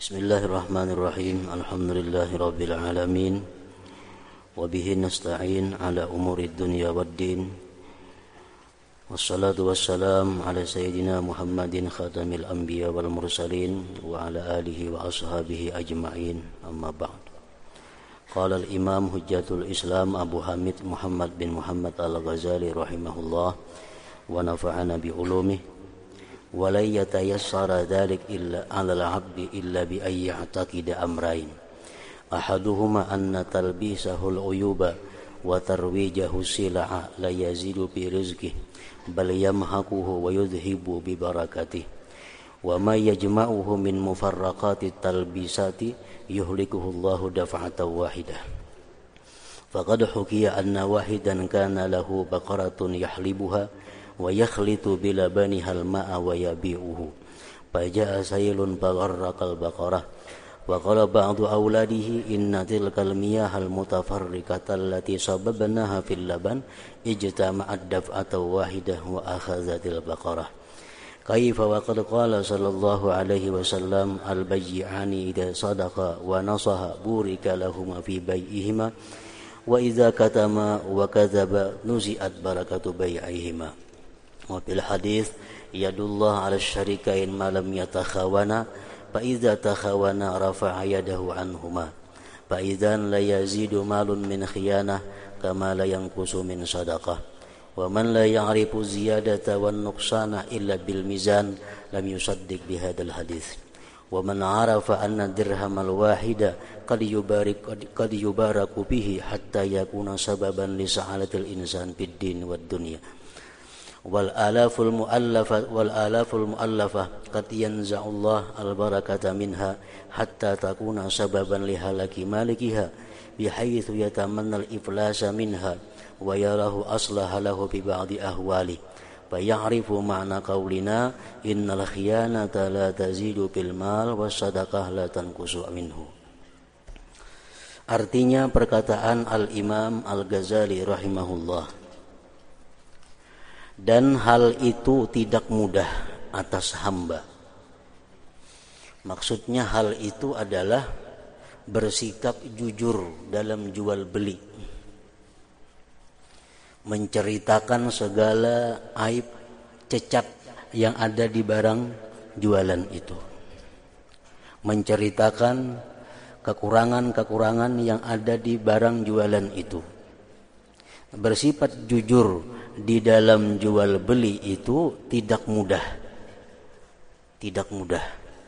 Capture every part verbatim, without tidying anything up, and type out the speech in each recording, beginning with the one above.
Bismillahirrahmanirrahim. Alhamdulillahirabbil alamin. Wa bihi nasta'in ala umurid dunya waddin. Wassalatu wassalam ala sayyidina Muhammadin khatamil anbiya wal mursalin wa ala alihi wa ashabihi ajma'in. Amma ba'd. Qala al-Imam Hujjatul Islam Abu Hamid Muhammad bin Muhammad Al-Ghazali rahimahullah wa nafa'ana bi ulumihi. وَلَنْ يَتَيَسَّرَ ذَلِكَ إِلَّا عَلَى الْعَبْدِ إِلَّا بِأَنْ يَعْتَقِدَ أَمْرَيْنِ أَحَدُهُمَا أَنَّ تَلْبِيسَهُ الْعُيُوبَ وَتَرْوِيجَهُ السِّلَعَ لَا يَزِيدُ بِرِزْقِهِ بَلْ يَمْحَقُهُ وَيُذْهِبُ بِبَرَكَتِهِ وَمَا يَجْمَعُهُ مِنْ مُفَرَّقَاتِ التَّلْبِيسَاتِ يُهْلِكُهُ اللَّهُ دَفْعَةً وَاحِدَةً فَقَدْ حُكِيَ أَنَّ وَاحِدًا كَانَ لَهُ بَقَرَةٌ يَحْلِبُهَا وَيَخْلِطُ بِلَبَنِهَا الْمَاءَ وَيَبِيعُهُ فَجَاءَ سَيْلٌ فَغَرَّقَ الْبَقَرَةَ وَقَالَ بَعْضُ أَوْلَادِهِ إِنَّ تِلْكَ الْمِيَاهَ الْمُتَفَرِّقَةَ الَّتِي صَبَّبْنَاهَا فِي اللَّبَنِ اجْتَمَعَتْ دَفْعَةً وَاحِدَةً وَأَخَذَتِ الْبَقَرَةُ كيف وقد قال صلى الله عليه وسلم البيعان إذا صدقا ونصحا بورك لهما في بيعهما وإذا كتما وكذبا نزعت بركة بيعهما وفي الحديث يد الله على الشريكين ما لم يتخاونا فإذا تخاونا رفع يده عنهما فإذا لا يزيد مال من خيانة كما لا ينقص من صدقة ومن لا يعرف الزيادة والنقصان إلا بالميزان لم يصدق بهذا الحديث ومن عرف أن الدرهم الواحد قد يبارك قد يبارك به حتى يكون سببا لسعادة الإنسان في الدين والدنيا والآلاف المؤلفة والآلاف المؤلفة قد ينزع الله البركة منها حتى تكون سببا لهلاك مالكها بحيث يتمنى الإفلاس منها ويراه أصلح له ببعض أهواله فيعرف معنى قولنا إن الخيانة لا تزيد بالمال والصدقة لا تنقص منه. Artinya perkataan Al-Imam Al-Ghazali rahimahullah, dan hal itu tidak mudah atas hamba. Maksudnya hal itu adalah bersikap jujur dalam jual beli, menceritakan segala aib cacat yang ada di barang jualan itu, menceritakan kekurangan-kekurangan yang ada di barang jualan itu. Bersifat jujur di dalam jual beli itu tidak mudah, tidak mudah,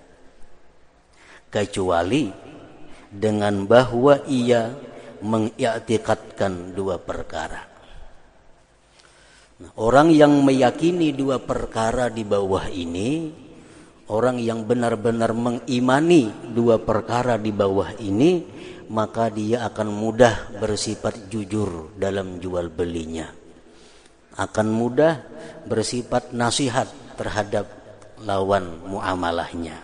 kecuali dengan bahwa ia mengiktikadkan dua perkara. Nah, orang yang meyakini dua perkara di bawah ini, orang yang benar-benar mengimani dua perkara di bawah ini, maka dia akan mudah bersifat jujur dalam jual belinya, akan mudah bersifat nasihat terhadap lawan muamalahnya.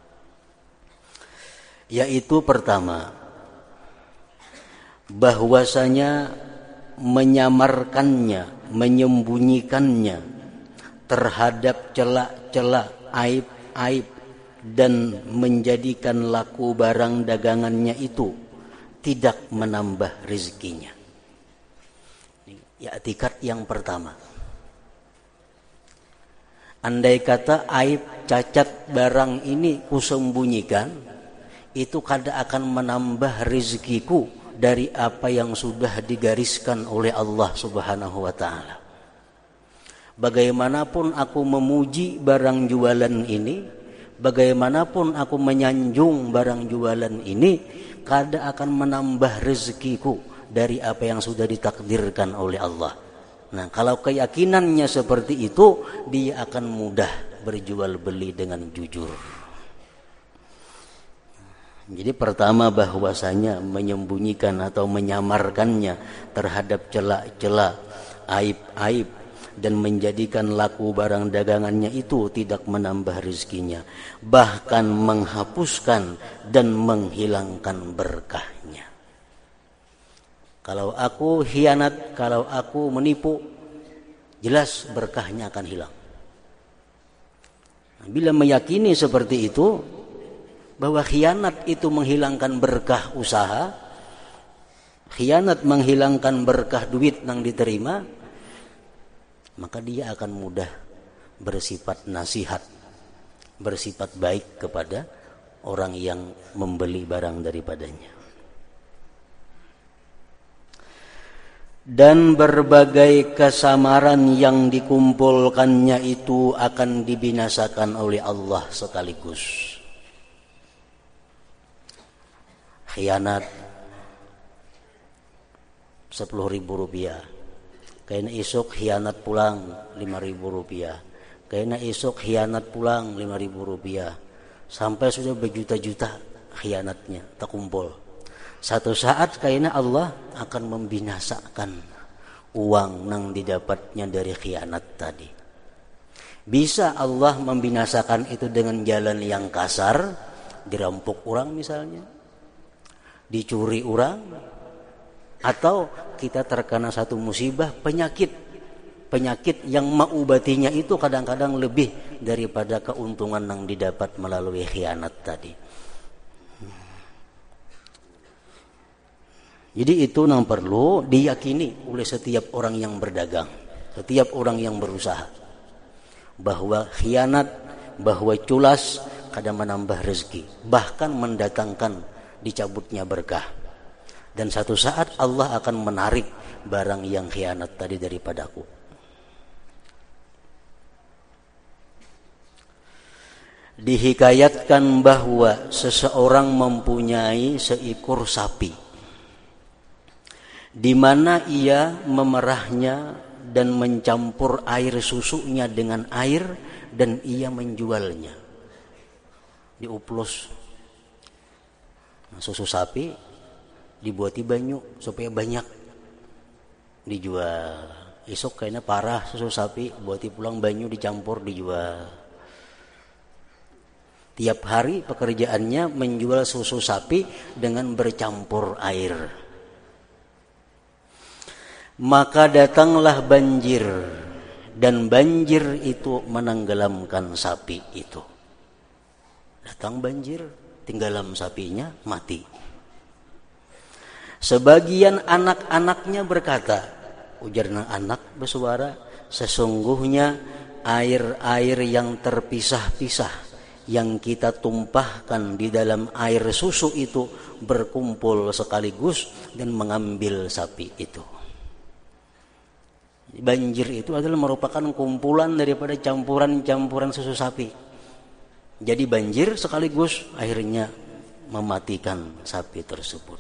Yaitu pertama, bahwasanya menyamarkannya, menyembunyikannya terhadap celak-celak, aib-aib, dan menjadikan laku barang dagangannya itu tidak menambah rezekinya. Ya, etikat yang pertama. Andai kata aib cacat barang ini kusembunyikan, itu kada akan menambah rezekiku dari apa yang sudah digariskan oleh Allah Subhanahu wa ta'ala. Bagaimanapun aku memuji barang jualan ini, bagaimanapun aku menyanjung barang jualan ini, kada akan menambah rezekiku dari apa yang sudah ditakdirkan oleh Allah. Nah, kalau keyakinannya seperti itu, dia akan mudah berjual beli dengan jujur. Jadi pertama, bahwasanya menyembunyikan atau menyamarkannya terhadap celak-celak, aib-aib, dan menjadikan laku barang dagangannya itu tidak menambah rezekinya, bahkan menghapuskan dan menghilangkan berkahnya. Kalau aku khianat, kalau aku menipu, jelas berkahnya akan hilang. Bila meyakini seperti itu, bahwa khianat itu menghilangkan berkah usaha, khianat menghilangkan berkah duit yang diterima, maka dia akan mudah bersifat nasihat, bersifat baik kepada orang yang membeli barang daripadanya. Dan berbagai kesamaran yang dikumpulkannya itu akan dibinasakan oleh Allah sekaligus. Khianat sepuluh ribu rupiah, kayaknya esok khianat pulang lima ribu rupiah, kayaknya esok khianat pulang lima ribu rupiah, sampai sudah berjuta-juta khianatnya terkumpul. Satu saat kayaknya Allah akan membinasakan uang yang didapatnya dari khianat tadi. Bisa Allah membinasakan itu dengan jalan yang kasar, dirampok orang misalnya, dicuri orang, atau kita terkena satu musibah, penyakit. Penyakit yang mengobatinya itu kadang-kadang lebih daripada keuntungan yang didapat melalui khianat tadi. Jadi itu yang perlu diyakini oleh setiap orang yang berdagang, setiap orang yang berusaha, bahwa khianat, bahwa culas kadang menambah rezeki, bahkan mendatangkan dicabutnya berkah. Dan satu saat Allah akan menarik barang yang khianat tadi daripadaku. Dihikayatkan bahwa seseorang mempunyai seekor sapi, di mana ia memerahnya dan mencampur air susunya dengan air dan ia menjualnya. Diuplos nah, susu sapi dibuati banyu supaya banyak dijual. Esok kayaknya parah susu sapi, buati pulang banyu dicampur dijual. Tiap hari pekerjaannya menjual susu sapi dengan bercampur air. Maka datanglah banjir, dan banjir itu menenggelamkan sapi itu. Datang banjir, tenggelam sapinya, mati. Sebagian anak-anaknya berkata, ujarnya anak bersuara, sesungguhnya air-air yang terpisah-pisah yang kita tumpahkan di dalam air susu itu berkumpul sekaligus dan mengambil sapi itu. Banjir itu adalah merupakan kumpulan daripada campuran-campuran susu sapi. Jadi banjir sekaligus akhirnya mematikan sapi tersebut.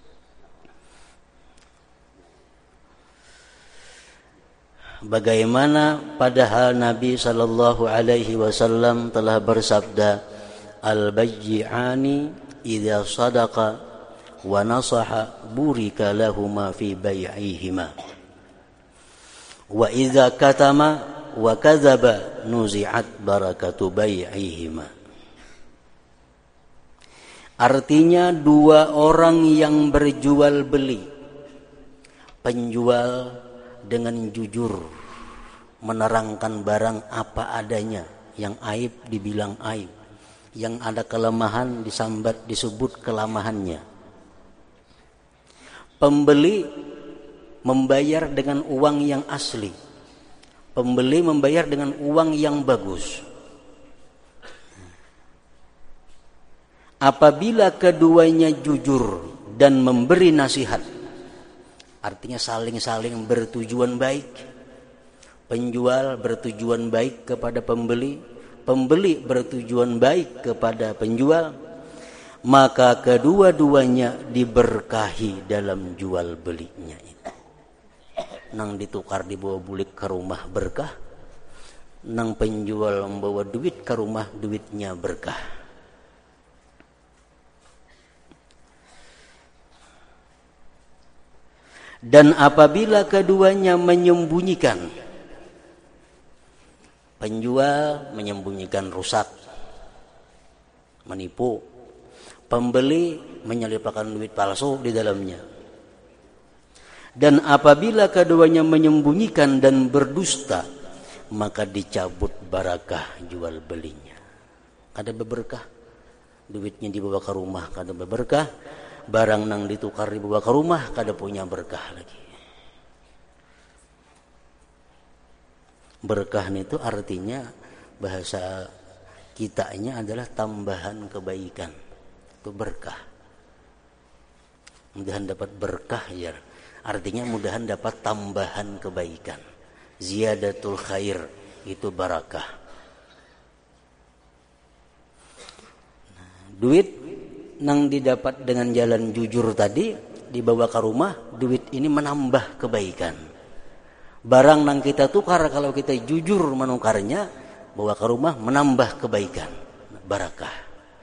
Bagaimana padahal Nabi sallallahu alaihi wasallam telah bersabda, al-bayyi'ani idza sadaqa wa nasaha burika lahuma fi bai'ihima. Wa idza katama wa kadzaba nuzi'at barakatu bai'ihima. Artinya dua orang yang berjual beli, penjual dengan jujur menerangkan barang apa adanya, yang aib dibilang aib, yang ada kelemahan disambat disebut kelemahannya. Pembeli membayar dengan uang yang asli, pembeli membayar dengan uang yang bagus. Apabila keduanya jujur dan memberi nasihat, artinya saling-saling bertujuan baik. Penjual bertujuan baik kepada pembeli, pembeli bertujuan baik kepada penjual, maka kedua-duanya diberkahi dalam jual belinya itu. Nang ditukar dibawa bulik ke rumah berkah, nang penjual membawa duit ke rumah duitnya berkah. Dan apabila keduanya menyembunyikan, penjual menyembunyikan rusak, menipu, pembeli menyelipkan duit palsu di dalamnya. Dan apabila keduanya menyembunyikan dan berdusta, maka dicabut barakah jual belinya. Ada berkah duitnya dibawa ke rumah kada berkah, barang nang ditukar dibawa ke rumah kada punya berkah lagi. Berkah itu artinya bahasa kitanya adalah tambahan kebaikan. Itu berkah. Mudahan dapat berkah ya. Artinya mudahan dapat tambahan kebaikan. Ziyadatul khair itu barakah. Nah, duit nang didapat dengan jalan jujur tadi dibawa ke rumah, duit ini menambah kebaikan. Barang nang kita tukar kalau kita jujur menukarnya, bawa ke rumah menambah kebaikan, barakah.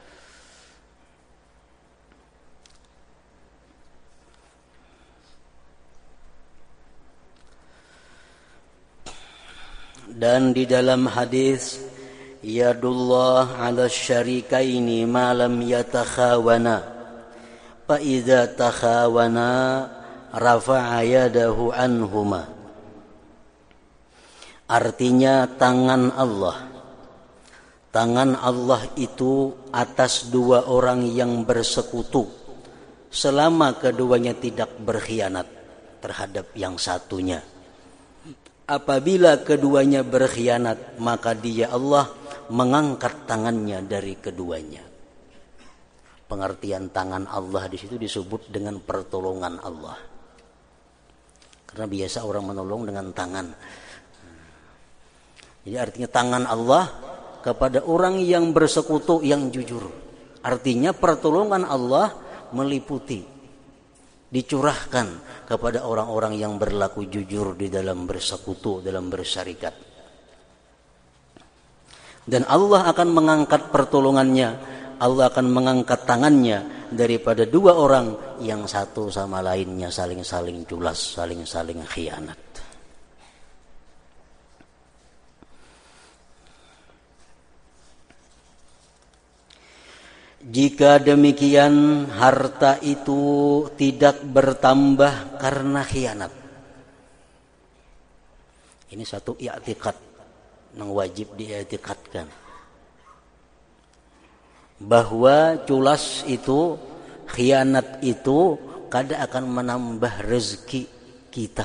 Dan di dalam hadis yadullah 'ala syarikaini ma lam yatakhawana fa idza takhawana rafa'a yadahu anhuma. Artinya tangan Allah tangan Allah itu atas dua orang yang bersekutu selama keduanya tidak berkhianat terhadap yang satunya. Apabila keduanya berkhianat, maka dia Allah mengangkat tangannya dari keduanya. Pengertian tangan Allah di situ disebut dengan pertolongan Allah. Karena biasa orang menolong dengan tangan. Jadi artinya tangan Allah kepada orang yang bersekutu yang jujur. Artinya pertolongan Allah meliputi, dicurahkan kepada orang-orang yang berlaku jujur di dalam bersekutu, dalam bersyarikat. Dan Allah akan mengangkat pertolongannya, Allah akan mengangkat tangannya daripada dua orang yang satu sama lainnya saling-saling culas, saling-saling khianat. Jika demikian, harta itu tidak bertambah karena khianat. Ini satu i'tikad yang wajib diiktikadkan. Bahwa culas itu, khianat itu kada akan menambah rezeki kita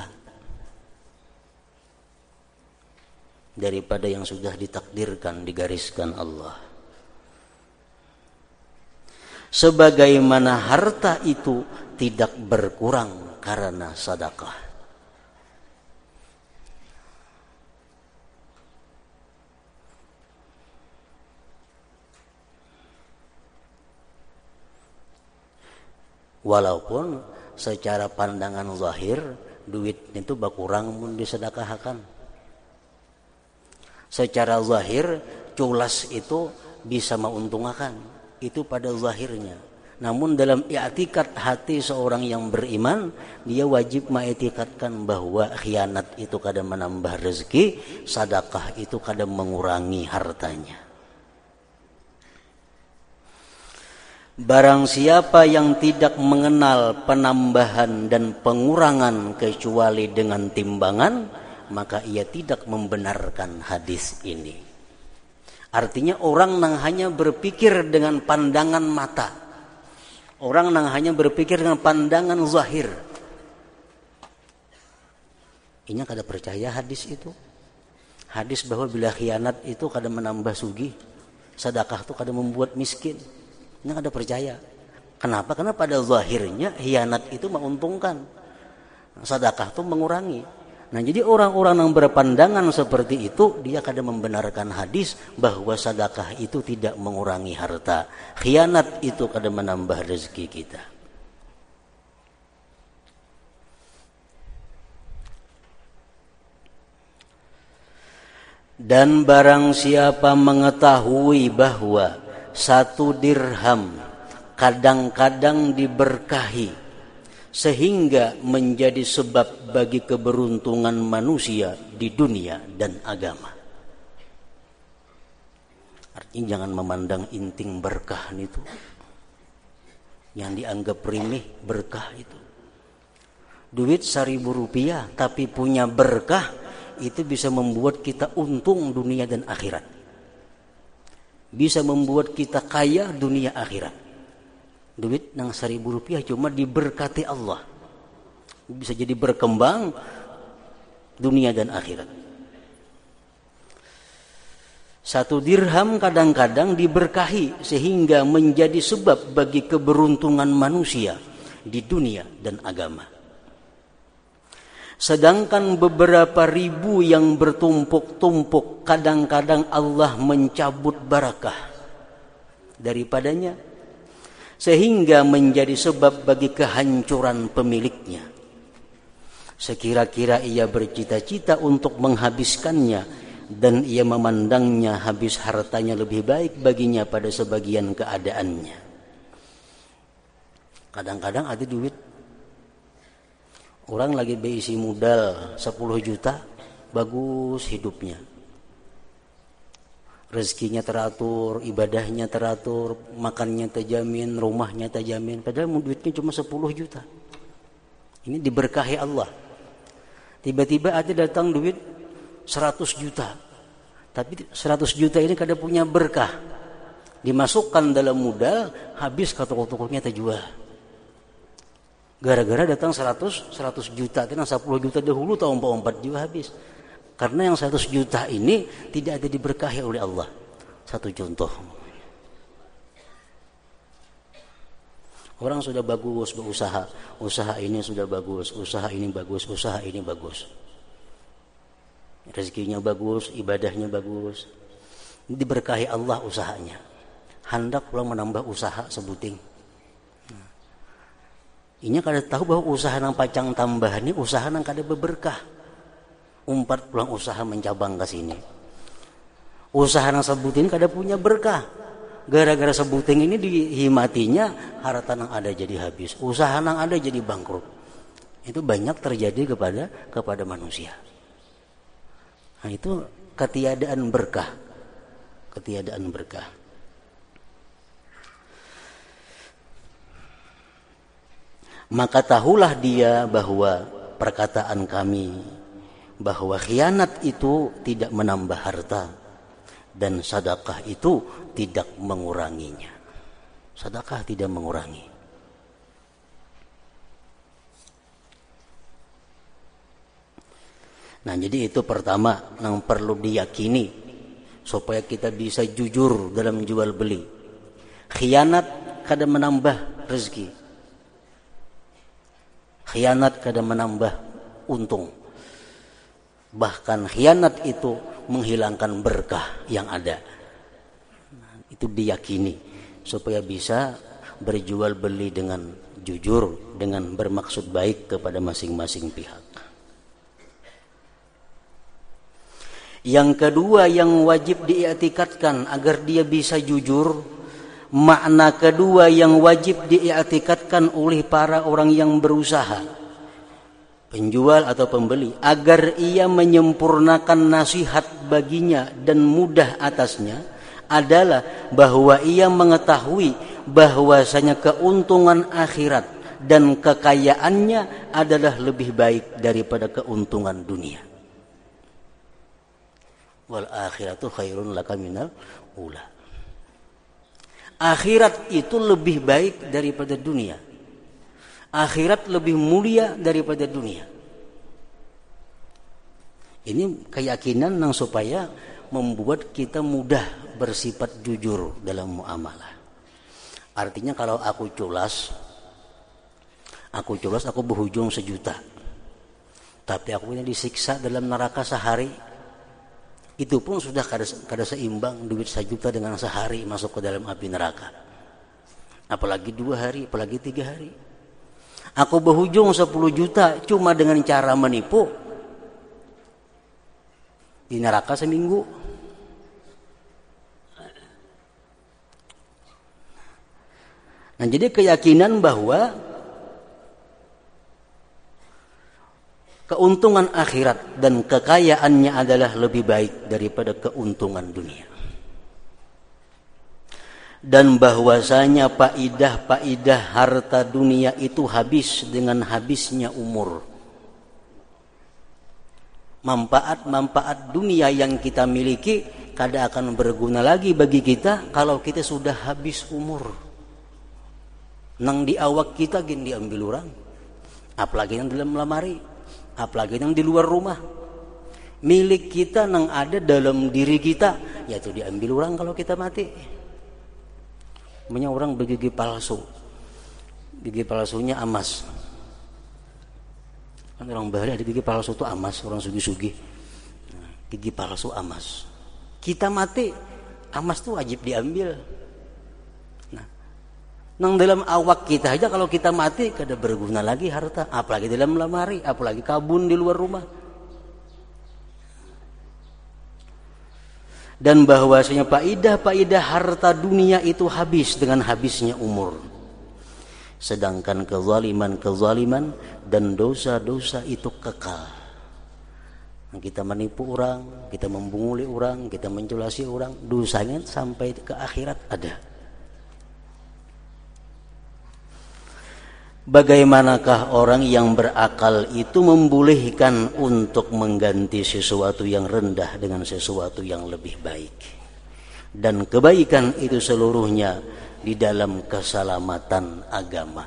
daripada yang sudah ditakdirkan, digariskan Allah. Sebagaimana harta itu tidak berkurang karena sedekah. Walaupun secara pandangan zahir duit itu berkurang mun disedekahkan. Secara zahir culas itu bisa menguntungkan. Itu pada zahirnya. Namun dalam i'tikad hati seorang yang beriman, dia wajib mengiktikadkan bahwa khianat itu kadang menambah rezeki, sedekah itu kadang mengurangi hartanya. Barang siapa yang tidak mengenal penambahan dan pengurangan kecuali dengan timbangan, maka ia tidak membenarkan hadis ini. Artinya orang yang hanya berpikir dengan pandangan mata, orang yang hanya berpikir dengan pandangan zahir, ini kada percaya hadis itu. Hadis bahwa bila khianat itu kada menambah sugih, sedekah itu kada membuat miskin. Ini kada percaya. Kenapa? Karena pada zahirnya khianat itu menguntungkan, sedekah itu mengurangi. Nah, jadi orang-orang yang berpandangan seperti itu, dia kadang membenarkan hadis bahwa sedekah itu tidak mengurangi harta. Khianat itu kadang menambah rezeki kita. Dan barang siapa mengetahui bahwa satu dirham kadang-kadang diberkahi sehingga menjadi sebab bagi keberuntungan manusia di dunia dan agama. Artinya jangan memandang inting berkah itu, yang dianggap remeh berkah itu. Duit seribu rupiah tapi punya berkah, itu bisa membuat kita untung dunia dan akhirat. bisa membuat kita kaya dunia akhirat. Duit nang seribu rupiah cuma diberkati Allah, bisa jadi berkembang dunia dan akhirat. Satu dirham kadang-kadang diberkahi sehingga menjadi sebab bagi keberuntungan manusia di dunia dan agama. Sedangkan beberapa ribu yang bertumpuk-tumpuk kadang-kadang Allah mencabut barakah daripadanya sehingga menjadi sebab bagi kehancuran pemiliknya. Sekira-kira ia bercita-cita untuk menghabiskannya dan ia memandangnya habis hartanya lebih baik baginya pada sebagian keadaannya. Kadang-kadang ada duit, orang lagi berisi modal sepuluh juta, bagus hidupnya, rezekinya teratur, ibadahnya teratur, makannya terjamin, rumahnya terjamin, padahal duitnya cuma sepuluh juta. Ini diberkahi Allah. Tiba-tiba ada datang duit seratus juta, tapi seratus juta ini kada punya berkah, dimasukkan dalam modal, habis toko-tokonya terjual. Gara-gara datang seratus juta, dan sepuluh juta dahulu tahun empat juga habis. Karena yang seratus juta ini tidak ada diberkahi oleh Allah. Satu contoh, orang sudah bagus berusaha, usaha ini sudah bagus, usaha ini bagus, usaha ini bagus, rezekinya bagus, ibadahnya bagus, diberkahi Allah usahanya, hendak pulang menambah usaha sebuting. Nah, ini kada tahu bahwa usaha nang pacang tambah ini usaha nang kada berberkah. Umpat pulang usaha mencabang ke sini, usaha nang sebuting kada punya berkah. Gara-gara sebuting ini dihimatinya, harta nang ada jadi habis, usaha nang ada jadi bangkrut. Itu banyak terjadi kepada kepada manusia. Nah, itu ketiadaan berkah, ketiadaan berkah. Maka tahulah dia bahwa perkataan kami bahwa khianat itu tidak menambah harta dan sedekah itu tidak menguranginya. Sedekah tidak mengurangi. Nah, jadi itu pertama yang perlu diyakini supaya kita bisa jujur dalam jual beli. Khianat kada menambah rezeki. Khianat kada menambah untung. Bahkan khianat itu menghilangkan berkah yang ada. Nah, itu diyakini supaya bisa berjual beli dengan jujur, dengan bermaksud baik kepada masing-masing pihak. Yang kedua yang wajib diiktikadkan agar dia bisa jujur, makna kedua yang wajib diiktikadkan oleh para orang yang berusaha, penjual atau pembeli, agar ia menyempurnakan nasihat baginya dan mudah atasnya adalah bahwa ia mengetahui bahwasanya keuntungan akhirat dan kekayaannya adalah lebih baik daripada keuntungan dunia. Wal akhiratu khairun laka minal ula. Akhirat itu lebih baik daripada dunia. Akhirat lebih mulia daripada dunia. Ini keyakinan yang supaya membuat kita mudah bersifat jujur dalam muamalah. Artinya kalau aku culas, aku culas aku berhujung sejuta, tapi aku ini disiksa dalam neraka sehari, itu pun sudah kada, kada seimbang duit sejuta dengan sehari masuk ke dalam api neraka. Apalagi dua hari, apalagi tiga hari. Aku berhujung sepuluh juta cuma dengan cara menipu, di neraka seminggu. Nah, jadi keyakinan bahwa keuntungan akhirat dan kekayaannya adalah lebih baik daripada keuntungan dunia. Dan bahwasanya faidah-faidah harta dunia itu habis dengan habisnya umur. Manfaat-manfaat dunia yang kita miliki kada akan berguna lagi bagi kita kalau kita sudah habis umur. Nang di awak kita gin diambil orang, apalagi yang dalam lemari, apalagi yang di luar rumah. Milik kita nang ada dalam diri kita, yaitu diambil orang kalau kita mati. Banyak orang bergigi palsu, gigi palsunya emas. Kan orang Bali ada gigi palsu itu emas, orang sugi-sugi. Nah, gigi palsu emas. Kita mati, emas itu wajib diambil. Nah, nang dalam awak kita aja kalau kita mati kada berguna lagi harta, apalagi dalam lemari, apalagi kabun di luar rumah. Dan bahwasanya faidah-faidah harta dunia itu habis dengan habisnya umur. Sedangkan kezaliman-kezaliman dan dosa-dosa itu kekal. Kita menipu orang, kita membunguli orang, kita menculasi orang, dosanya sampai ke akhirat ada. Bagaimanakah orang yang berakal itu membolehkan untuk mengganti sesuatu yang rendah dengan sesuatu yang lebih baik? Dan kebaikan itu seluruhnya di dalam keselamatan agama.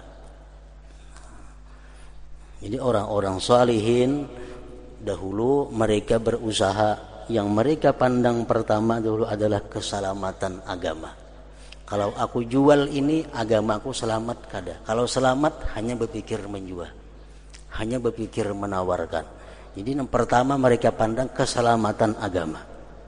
Jadi orang-orang salihin dahulu mereka berusaha, yang mereka pandang pertama dulu adalah keselamatan agama. Kalau aku jual ini, agamaku selamat kada. Kalau selamat, hanya berpikir menjual, hanya berpikir menawarkan. Jadi yang pertama mereka pandang keselamatan agama.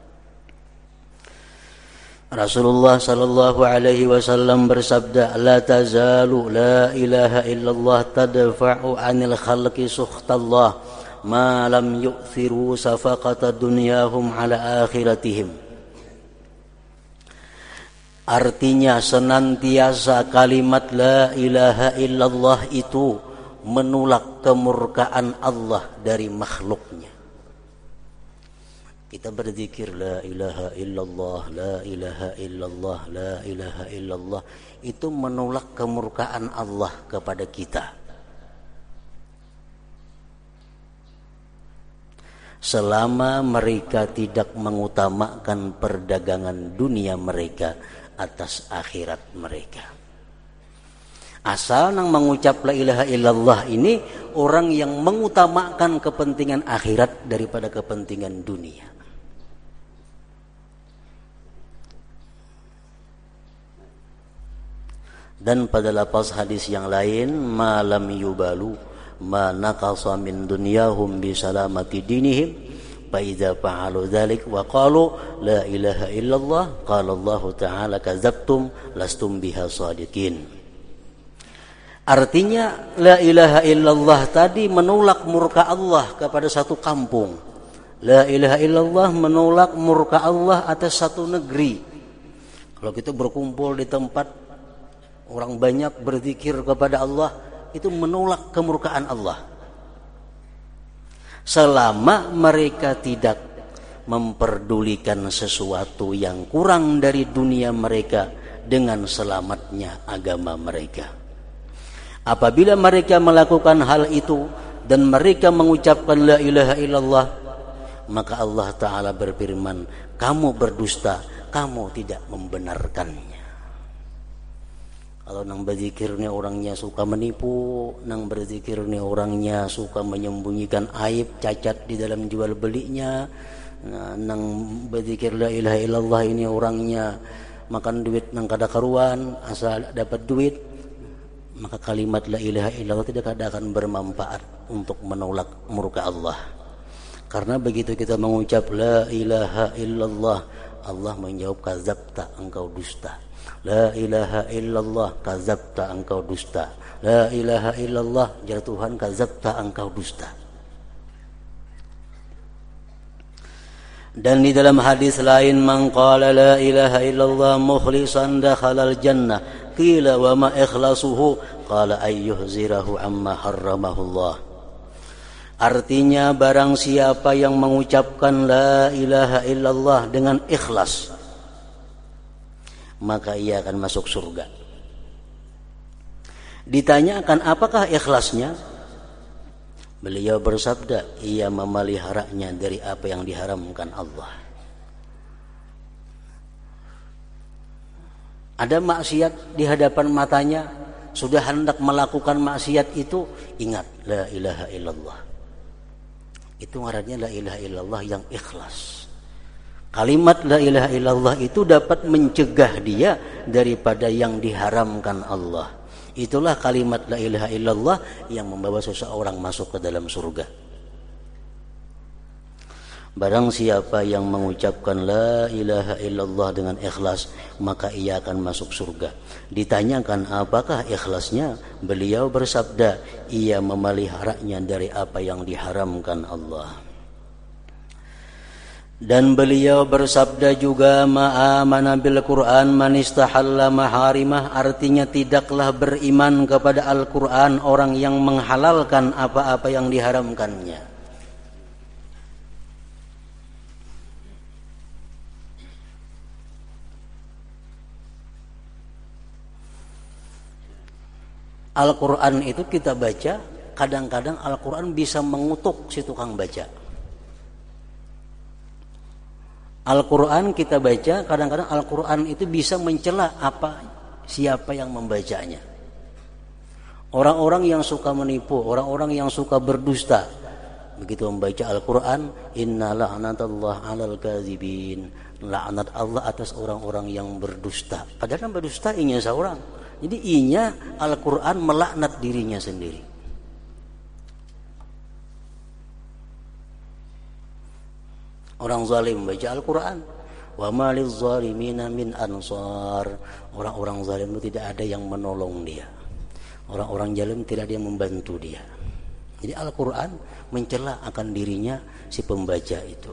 Rasulullah sallallahu alaihi wasallam bersabda, la tazalu la ilaha illallah tadfa'u 'anil khalqi sukhtallah ma lam yu'thiru safaqata dunyahum 'ala akhiratihim. Artinya senantiasa kalimat la ilaha illallah itu menolak kemurkaan Allah dari makhluknya. Kita berzikir la ilaha illallah, la ilaha illallah, la ilaha illallah, itu menolak kemurkaan Allah kepada kita. Selama mereka tidak mengutamakan perdagangan dunia mereka atas akhirat mereka. Asal nang mengucap la ilaha illallah ini orang yang mengutamakan kepentingan akhirat daripada kepentingan dunia. Dan pada lafaz hadis yang lain, ma lam yubalu ma naqasa min dunyahum bi salamati dinihim fa idza fa'alu dzalik wa qalu la ilaha illallah qala Allah ta'ala kadzabtum lastum biha shadiqin. Artinya la ilaha illallah tadi menolak murka Allah kepada satu kampung. La ilaha illallah menolak murka Allah atas satu negeri. Kalau kita berkumpul di tempat orang banyak berzikir kepada Allah, itu menolak kemurkaan Allah. Selama mereka tidak memperdulikan sesuatu yang kurang dari dunia mereka dengan selamatnya agama mereka. Apabila mereka melakukan hal itu dan mereka mengucapkan la ilaha illallah, maka Allah Ta'ala berfirman, kamu berdusta, kamu tidak membenarkannya. Kalau nang berzikir ni orangnya suka menipu, nang berzikir ni orangnya suka menyembunyikan aib, cacat di dalam jual belinya, nah, nang berzikir la ilaha illallah ini orangnya makan duit nang kada karuan, asal dapat duit, maka kalimat la ilaha illallah tidak akan bermanfaat untuk menolak murka Allah. Karena begitu kita mengucap la ilaha illallah, Allah menjawab kadzabta, engkau dusta. La ilaha illallah, kadzabta, engkau dusta. La ilaha illallah, ya Tuhan, kadzabta, engkau dusta. Dan di dalam hadis lain, man qala la ilaha illallah mukhlishan dakhalal jannah, qila wa ma ikhlasuhu, qala ayyuhzirahu amma harramahullah. Artinya barang siapa yang mengucapkan la ilaha illallah dengan ikhlas, maka ia akan masuk surga. Ditanyakan apakah ikhlasnya? Beliau bersabda, ia memeliharanya dari apa yang diharamkan Allah. Ada maksiat di hadapan matanya, sudah hendak melakukan maksiat itu, ingat la ilaha illallah. Itu ngarannya la ilaha illallah yang ikhlas. Kalimat la ilaha illallah itu dapat mencegah dia daripada yang diharamkan Allah. Itulah kalimat la ilaha illallah yang membawa seseorang masuk ke dalam surga. Barang siapa yang mengucapkan la ilaha illallah dengan ikhlas, maka ia akan masuk surga. Ditanyakan apakah ikhlasnya, beliau bersabda, ia memeliharanya dari apa yang diharamkan Allah. Dan beliau bersabda juga, ma'amana bil Qur'an man istahalla maharimah, artinya tidaklah beriman kepada Al-Qur'an orang yang menghalalkan apa-apa yang diharamkannya. Al-Qur'an itu kita baca, kadang-kadang Al-Qur'an bisa mengutuk si tukang baca. Al-Quran kita baca, kadang-kadang Al-Quran itu bisa mencela apa siapa yang membacanya. Orang-orang yang suka menipu, orang-orang yang suka berdusta, begitu membaca Al-Quran, inna la'natallah 'alal kadzibin, laknat Allah atas orang-orang yang berdusta. Padahal berdusta inya seorang. Jadi inya Al-Quran melaknat dirinya sendiri. Orang zalim baca Al-Quran, wa ma lizzalimina min ansar. Orang-orang zalim itu tidak ada yang menolong dia. Orang-orang zalim tidak ada yang membantu dia. Jadi Al-Quran mencela akan dirinya si pembaca itu.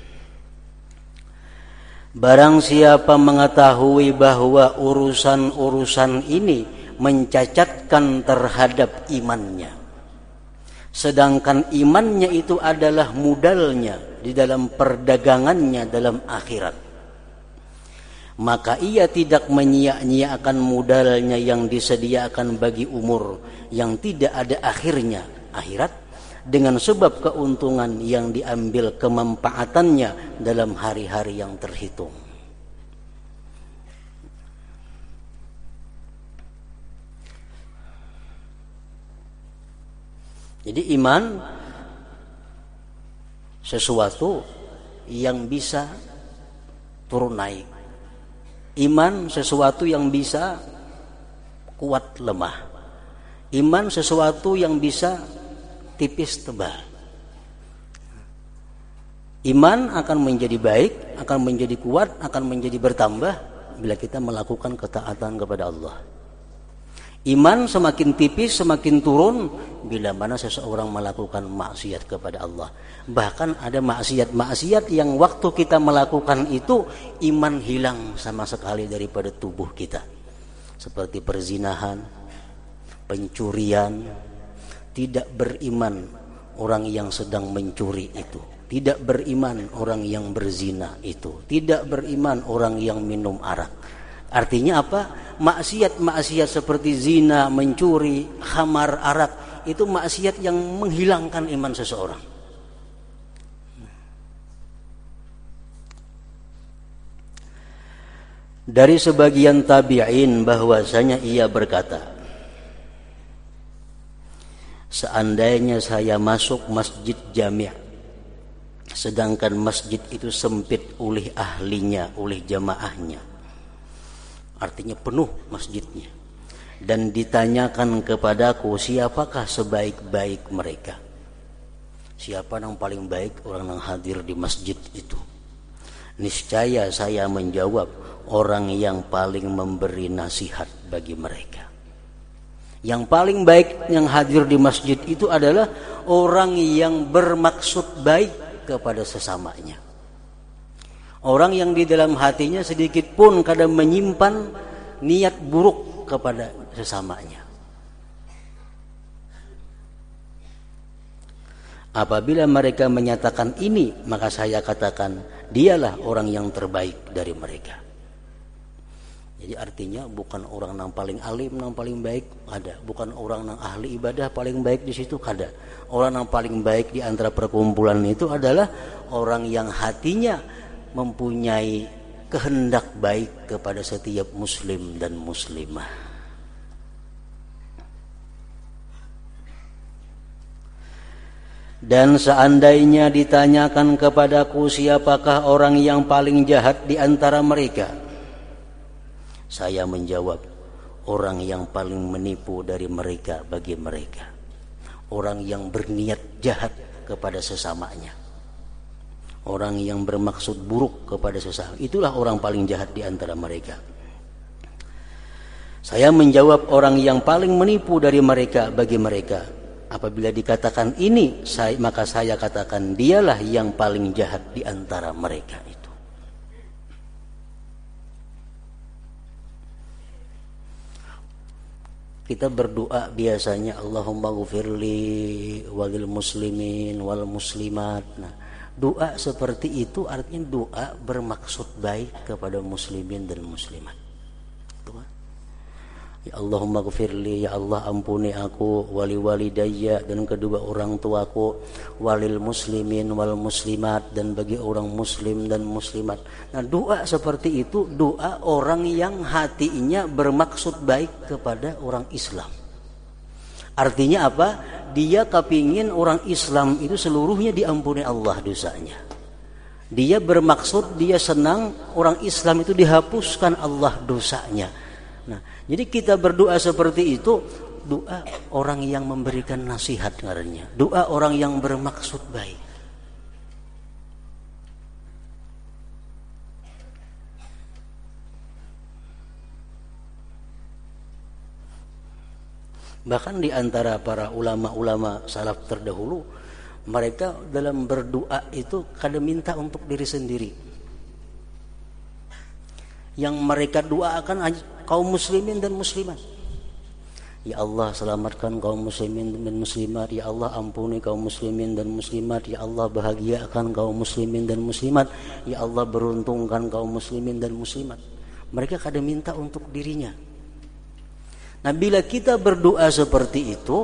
Barang siapa mengetahui bahwa urusan-urusan ini mencacatkan terhadap imannya, sedangkan imannya itu adalah modalnya di dalam perdagangannya dalam akhirat, maka ia tidak menyia-nyiakan modalnya yang disediakan bagi umur yang tidak ada akhirnya, akhirat, dengan sebab keuntungan yang diambil kemanfaatannya dalam hari-hari yang terhitung. Jadi iman sesuatu yang bisa turun naik. Iman sesuatu yang bisa kuat lemah. Iman sesuatu yang bisa tipis tebal. Iman akan menjadi baik, akan menjadi kuat, akan menjadi bertambah bila kita melakukan ketaatan kepada Allah. Iman semakin tipis, semakin turun bila mana seseorang melakukan maksiat kepada Allah. Bahkan ada maksiat-maksiat yang waktu kita melakukan itu, iman hilang sama sekali daripada tubuh kita. Seperti perzinahan, pencurian. Tidak beriman orang yang sedang mencuri itu. Tidak beriman orang yang berzina itu. Tidak beriman orang yang minum arak. Artinya apa? Maksiat-maksiat seperti zina, mencuri, khamar, arak, itu maksiat yang menghilangkan iman seseorang. Dari sebagian tabi'in bahwasanya ia berkata, seandainya saya masuk masjid jami', sedangkan masjid itu sempit oleh ahlinya, oleh jamaahnya, artinya penuh masjidnya, dan ditanyakan kepadaku siapakah sebaik-baik mereka, siapa yang paling baik orang yang hadir di masjid itu, niscaya saya menjawab, orang yang paling memberi nasihat bagi mereka. Yang paling baik yang hadir di masjid itu adalah orang yang bermaksud baik kepada sesamanya. Orang yang di dalam hatinya sedikit pun kadang menyimpan niat buruk kepada sesamanya. Apabila mereka menyatakan ini, maka saya katakan dialah orang yang terbaik dari mereka. Jadi artinya bukan orang yang paling alim, yang paling baik, ada. Bukan orang yang ahli ibadah paling baik di situ, ada. Orang yang paling baik di antara perkumpulan itu adalah orang yang hatinya mempunyai kehendak baik kepada setiap muslim dan muslimah. Dan seandainya ditanyakan kepadaku siapakah orang yang paling jahat di antara mereka, saya menjawab, orang yang paling menipu dari mereka bagi mereka, orang yang berniat jahat kepada sesamanya, orang yang bermaksud buruk kepada sesama, itulah orang paling jahat di antara mereka. Saya menjawab, orang yang paling menipu dari mereka bagi mereka. Apabila dikatakan ini, saya, maka saya katakan dialah yang paling jahat di antara mereka itu. Kita berdoa biasanya, Allahumma ghufirli walil muslimin wal muslimat. Nah, doa seperti itu artinya doa bermaksud baik kepada muslimin dan muslimat. Ya Allahumma ghfirli, ya Allah ampuni aku, wali walidayya, dan kedua orang tuaku, walil muslimin wal muslimat, dan bagi orang muslim dan muslimat. Nah, doa seperti itu doa orang yang hatinya bermaksud baik kepada orang Islam. Artinya apa? Dia kepingin orang Islam itu seluruhnya diampuni Allah dosanya. Dia bermaksud, dia senang orang Islam itu dihapuskan Allah dosanya. Nah, jadi kita berdoa seperti itu, doa orang yang memberikan nasihat ngarannya, doa orang yang bermaksud baik. Bahkan di antara para ulama-ulama salaf terdahulu, mereka dalam berdoa itu kadang minta untuk diri sendiri. Yang mereka doakan kaum muslimin dan muslimat. Ya Allah selamatkan kaum muslimin dan muslimat. Ya Allah ampuni kaum muslimin dan muslimat. Ya Allah bahagiakan kaum muslimin dan muslimat. Ya Allah beruntungkan kaum muslimin dan muslimat. Mereka kadang minta untuk dirinya. Nah, bila kita berdoa seperti itu,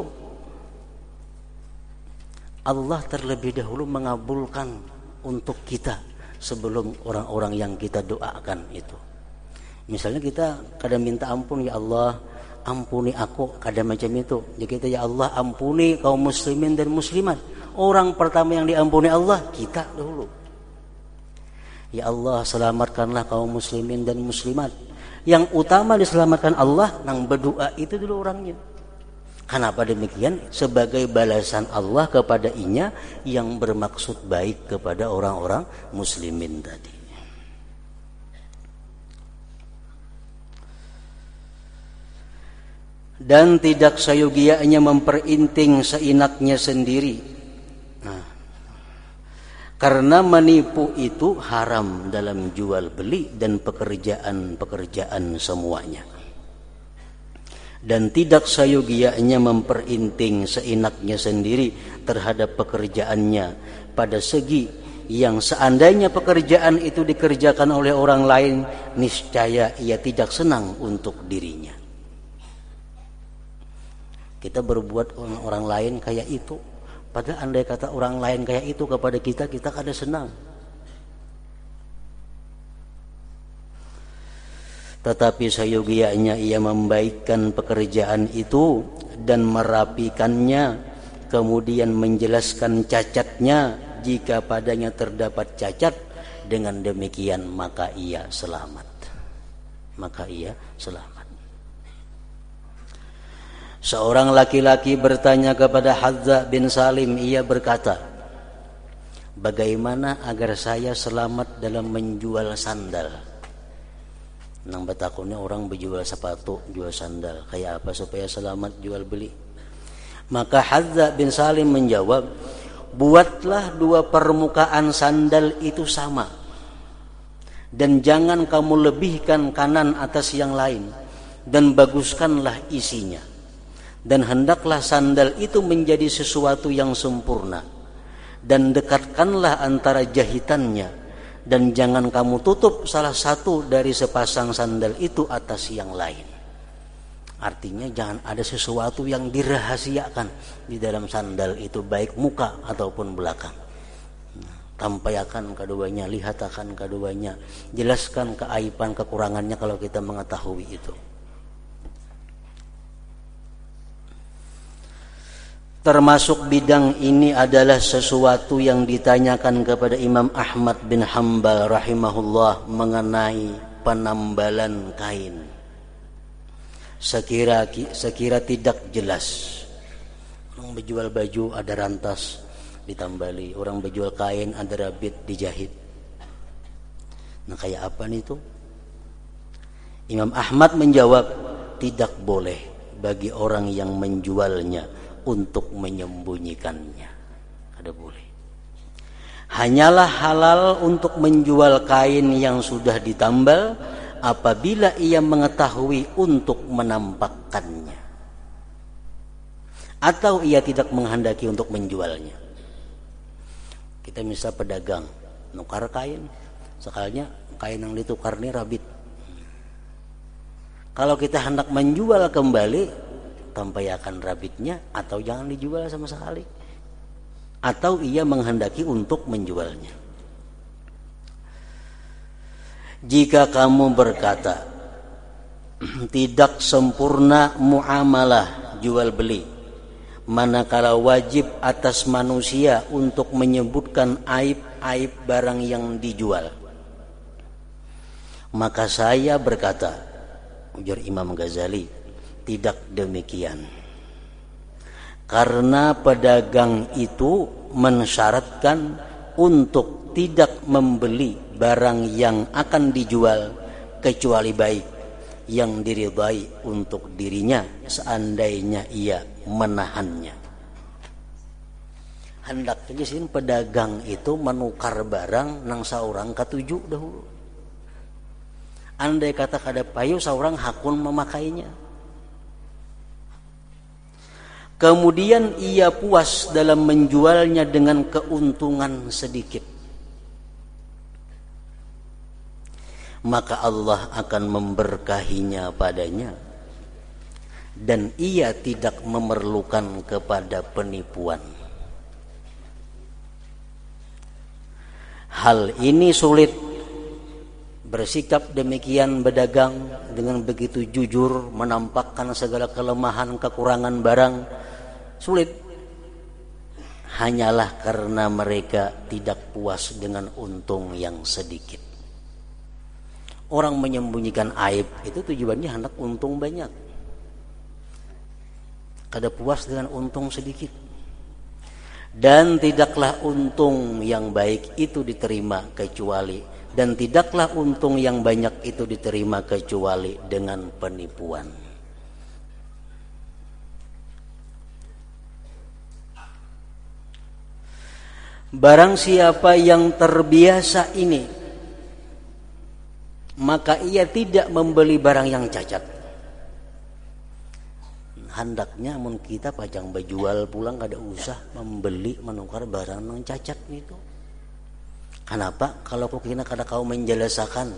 Allah terlebih dahulu mengabulkan untuk kita sebelum orang-orang yang kita doakan itu. Misalnya kita kadang minta ampun, ya Allah ampuni aku, kadang macam itu. Jadi kita, ya Allah ampuni kaum muslimin dan muslimat. Orang pertama yang diampuni Allah kita dulu. Ya Allah selamatkanlah kaum muslimin dan muslimat. Yang utama diselamatkan Allah, nang berdoa itu dulu orangnya. Kenapa demikian? Sebagai balasan Allah kepada inya yang bermaksud baik kepada orang-orang muslimin tadi. Dan tidak sayogianya memperinting seenaknya sendiri. Nah, karena menipu itu haram dalam jual beli dan pekerjaan-pekerjaan semuanya. Dan tidak sayogianya memperinting seenaknya sendiri terhadap pekerjaannya pada segi yang seandainya pekerjaan itu dikerjakan oleh orang lain, niscaya ia tidak senang untuk dirinya. Kita berbuat orang lain kayak itu, padahal andai kata orang lain kayak itu kepada kita, kita kada senang. Tetapi sayogianya ia membaikkan pekerjaan itu dan merapikannya, kemudian menjelaskan cacatnya jika padanya terdapat cacat. Dengan demikian maka ia selamat. Maka ia selamat. Seorang laki-laki bertanya kepada Hadza bin Salim, ia berkata, bagaimana agar saya selamat dalam menjual sandal? Nang batakunnya orang berjual sepatu, jual sandal, kayak apa supaya selamat jual beli? Maka Hadza bin Salim menjawab, buatlah dua permukaan sandal itu sama, dan jangan kamu lebihkan kanan atas yang lain, dan baguskanlah isinya. Dan hendaklah sandal itu menjadi sesuatu yang sempurna, dan dekatkanlah antara jahitannya, dan jangan kamu tutup salah satu dari sepasang sandal itu atas yang lain. Artinya jangan ada sesuatu yang dirahasiakan di dalam sandal itu, baik muka ataupun belakang. tampayakan keduanya, lihatakan keduanya, jelaskan keaiban kekurangannya kalau kita mengetahui itu. Termasuk bidang ini adalah sesuatu yang ditanyakan kepada Imam Ahmad bin Hanbal rahimahullah mengenai penambalan kain. Sekira sekira tidak jelas. Orang berjual baju ada rantas ditambali, orang berjual kain ada rabit dijahit. Nah, kayak apa nih itu? Imam Ahmad menjawab, tidak boleh bagi orang yang menjualnya untuk menyembunyikannya. Ada boleh. Hanyalah halal untuk menjual kain yang sudah ditambal apabila ia mengetahui untuk menampakkannya, atau ia tidak menghendaki untuk menjualnya. Kita misal pedagang nukar kain, sekalinya kain yang ditukar ini rabit. Kalau kita hendak menjual kembali, tampayakan rabitnya atau jangan dijual sama sekali, atau ia menghendaki untuk menjualnya. Jika kamu berkata tidak sempurna muamalah jual beli, manakala wajib atas manusia untuk menyebutkan aib-aib barang yang dijual, maka saya berkata, ujar Imam Ghazali, tidak demikian. Karena pedagang itu mensyaratkan untuk tidak membeli barang yang akan dijual kecuali baik yang diridai untuk dirinya seandainya ia menahannya. Hendaknya sih pedagang itu menukar barang nang saurang katuju dahulu. Andai kata kada payu saurang hakun memakainya. Kemudian ia puas dalam menjualnya dengan keuntungan sedikit, maka Allah akan memberkahinya padanya dan ia tidak memerlukan kepada penipuan. Hal ini sulit. Bersikap demikian pedagang dengan begitu jujur menampakkan segala kelemahan kekurangan barang sulit, hanyalah karena mereka tidak puas dengan untung yang sedikit. Orang menyembunyikan aib itu tujuannya hendak untung banyak, kada puas dengan untung sedikit. Dan tidaklah untung yang baik itu diterima kecuali dan tidaklah untung yang banyak itu diterima kecuali dengan penipuan. Barang siapa yang terbiasa ini, maka ia tidak membeli barang yang cacat. Hendaknya mun kita pajang berjual pulang kada usah membeli menukar barang yang cacat itu. Kenapa? Kalau kukina kada kau menjelaskan,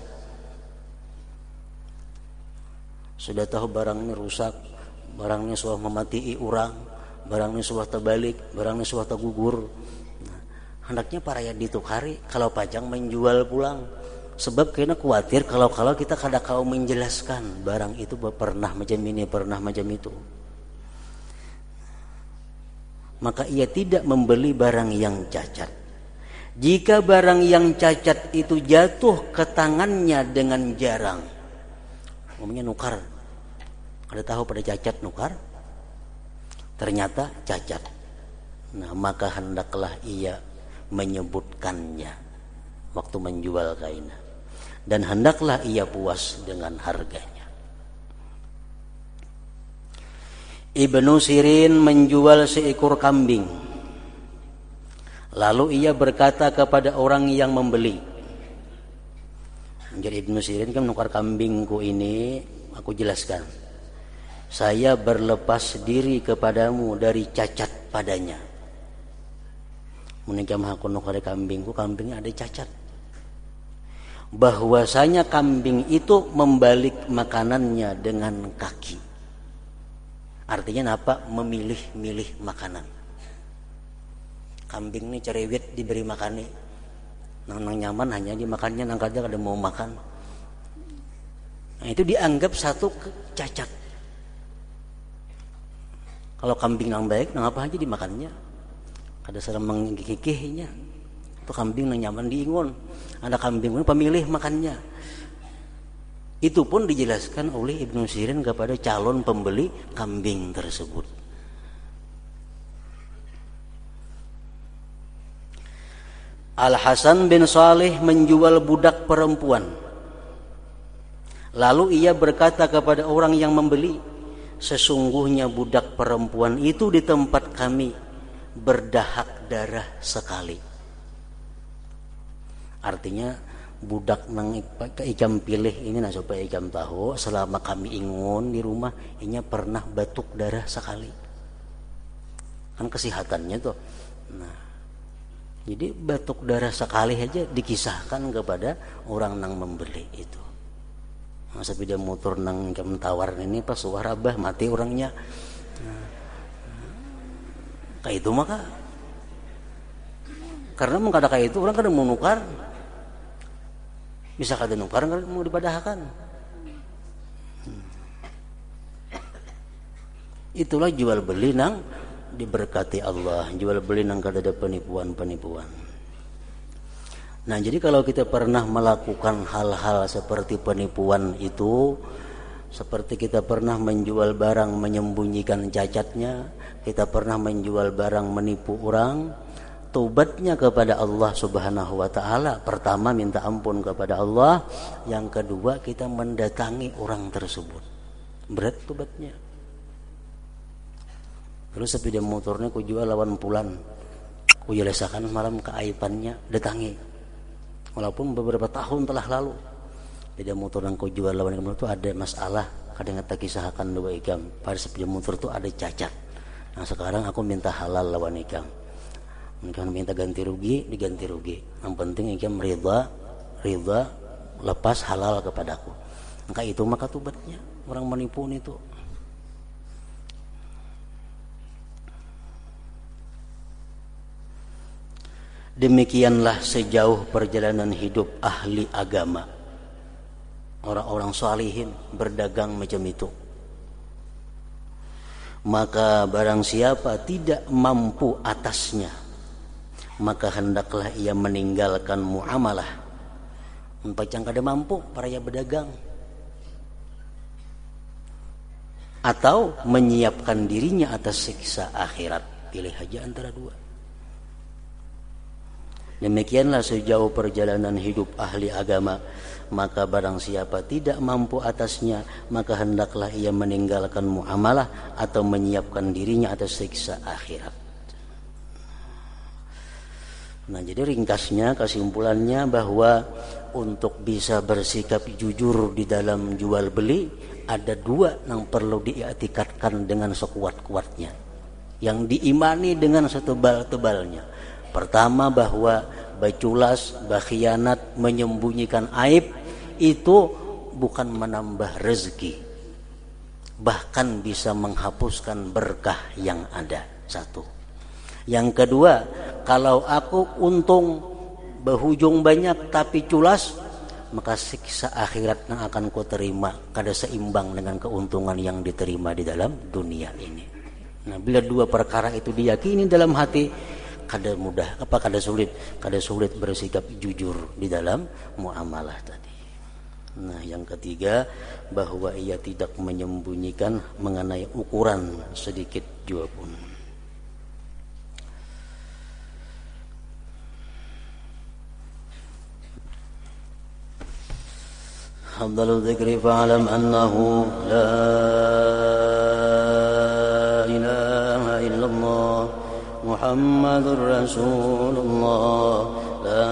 sudah tahu barang ini rusak, barang ini sudah memati'i orang, barang ini sudah terbalik, barang ini sudah tergugur. Nah, hendaknya para yang ditukari kalau pajang menjual pulang, sebab kena khawatir kalau kalau kita kada kau menjelaskan barang itu pernah macam ini, pernah macam itu, maka ia tidak membeli barang yang cacat. Jika barang yang cacat itu jatuh ke tangannya dengan jarang, ngomongnya nukar, ada tahu pada cacat nukar, ternyata cacat, nah maka hendaklah ia menyebutkannya waktu menjual kain, dan hendaklah ia puas dengan harganya. Ibnu Sirin menjual seekor kambing. Lalu ia berkata kepada orang yang membeli. Jadi Ibnu Sirin kan menukar kambingku ini, aku jelaskan. Saya berlepas diri kepadamu dari cacat padanya. Menikah aku nukar kambingku, kambingnya ada cacat. Bahwasanya kambing itu membalik makanannya dengan kaki. Artinya apa? Memilih-milih makanan. Kambing ini cerewet diberi makan nih, Nang, nang nyaman hanya dimakannya, nang kada kada mau makan. Nah, itu dianggap satu cacat. Kalau kambing nang baik, nang apa aja dimakannya. Kada sareng menggigih-gigihnya. Itu kambing nang nyaman diingon. Ada kambing pun pemilih makannya. Itu pun dijelaskan oleh Ibnu Sirin kepada calon pembeli kambing tersebut. Al-Hasan bin Saleh menjual budak perempuan. Lalu ia berkata kepada orang yang membeli, sesungguhnya budak perempuan itu di tempat kami berdahak darah sekali. Artinya budak nang ikam pilih ini nah supaya ikam tahu selama kami ingun di rumah inya pernah batuk darah sekali. Kan kesehatannya tuh. Nah, jadi batuk darah sekali aja dikisahkan kepada orang nang membeli itu. Nah, sepeda motor nang ikam tawar ini pas suara bah mati orangnya. Nah, kayak itu maka karena mengkada kayak itu orang kada mau nukar. Bisa kada nukar kan mau dipadahakan. Hmm. Itulah jual beli nang diberkati Allah, jual beli nang kada ada penipuan-penipuan. Nah, jadi kalau kita pernah melakukan hal-hal seperti penipuan itu, seperti kita pernah menjual barang menyembunyikan cacatnya, kita pernah menjual barang menipu orang, taubatnya kepada Allah Subhanahu wa taala. Pertama minta ampun kepada Allah, yang kedua kita mendatangi orang tersebut. Berat taubatnya. Terus sepeda motornya ku jual lawan pulan. Ku jelasakan malam keaibannya, datangi. Walaupun beberapa tahun telah lalu. Sepeda motor yang ku jual lawan kamu itu ada masalah, kadang kita kisahkan dua ikam. Pada sepeda motor itu ada cacat. Nah, sekarang aku minta halal lawan ikam. Mereka minta ganti rugi, diganti rugi. Yang penting ikam ridha, ridha lepas halal kepadaku. Maka itu maka tubatnya orang menipu itu. Demikianlah sejauh perjalanan hidup ahli agama. Orang-orang salihin berdagang macam itu. Maka barang siapa tidak mampu atasnya, maka hendaklah ia meninggalkan muamalah. Empacang kada mampu para yang berdagang, atau menyiapkan dirinya atas siksa akhirat. Pilih aja antara dua. Demikianlah sejauh perjalanan hidup ahli agama. Maka barang siapa tidak mampu atasnya, maka hendaklah ia meninggalkan muamalah atau menyiapkan dirinya atas siksa akhirat. Nah, jadi ringkasnya, kesimpulannya bahwa untuk bisa bersikap jujur di dalam jual beli, ada dua yang perlu diiktikadkan dengan sekuat-kuatnya, yang diimani dengan setebal-tebalnya. Pertama, bahwa baculas, bakhianat, menyembunyikan aib itu bukan menambah rezeki, bahkan bisa menghapuskan berkah yang ada. Satu. Yang kedua, kalau aku untung berhujung banyak tapi culas, maka siksa akhirat yang akan ku terima kada seimbang dengan keuntungan yang diterima di dalam dunia ini. Nah, bila dua perkara itu diyakini dalam hati, kada mudah, apa kada sulit, kada sulit bersikap jujur di dalam muamalah tadi. Nah, yang ketiga, bahwa ia tidak menyembunyikan mengenai ukuran sedikit jua pun. Afdalul dzikri fa'lam annahu la ilaha illallah Muhammadur Rasulullah, la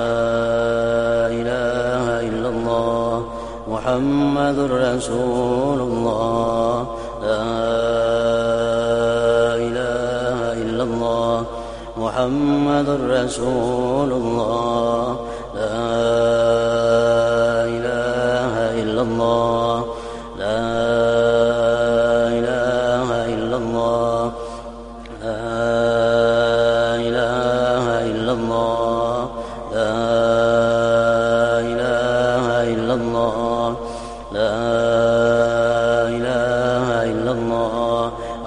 ilaha illallah Muhammadur Rasulullah, la ilaha illallah Muhammadur Rasulullah, la ilaha illallah, la ilaha illallah, la ilaha illallah, la